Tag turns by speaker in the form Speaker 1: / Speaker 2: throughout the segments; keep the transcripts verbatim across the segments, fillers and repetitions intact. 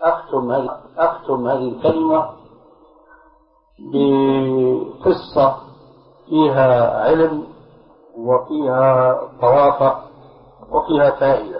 Speaker 1: أختم هذه أختم هذه الكلمة بقصة فيها علم وفيها طوافة وفيها فائدة.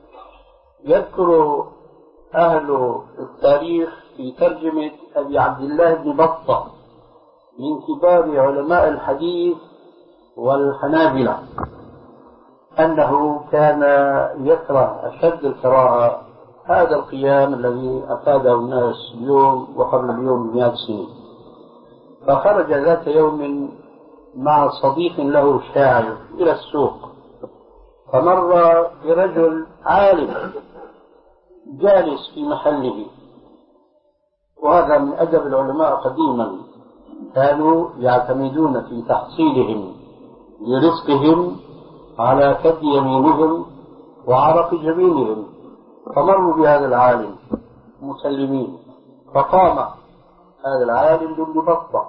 Speaker 1: يذكر أهل التاريخ في ترجمة أبي عبد الله بن بطة من كبار علماء الحديث والحنابلة أنه كان يكره أشد الكراهة هذا القيام الذي أفاده الناس اليوم وقبل اليوم بمئات سنين. فخرج ذات يوم مع صديق له شاعر إلى السوق، فمر برجل عالم جالس في محله، وهذا من أدب العلماء قديما، كانوا يعتمدون في تحصيلهم لرزقهم على كد يمينهم وعرق جبينهم. فمروا بهذا العالم مسلمين، فقام هذا العالم بابن بطة،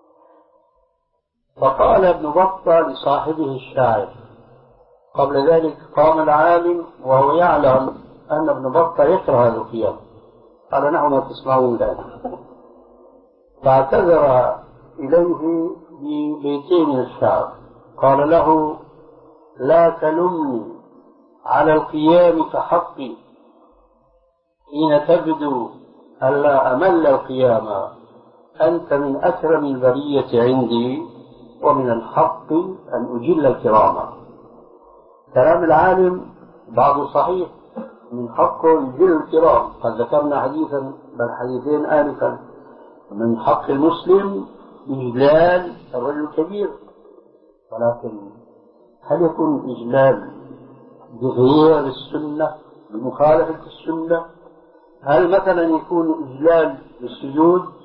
Speaker 1: فقال ابن بطة لصاحبه الشاعر، قبل ذلك قام العالم وهو يعلم أن ابن بطة يكره هذا القيام، قال نحن ما تسمعون الآن. فاعتذر إليه ببيتين من الشعر، قال له لا تلمني على القيام كحقي حين تبدو ألا أمل القيام، أنت من أكرم البرية عندي ومن الحق أن أجل الكرام. كلام العالم بعض صحيح، من حقه يجل الكرام، قد ذكرنا حديثا بل حديثين آنفا من حق المسلم إجلال الرجل الكبير، ولكن هل يكون إجلال بغير السنة بمخالفة السنة؟ هل مثلا يكون إجلال بالسجود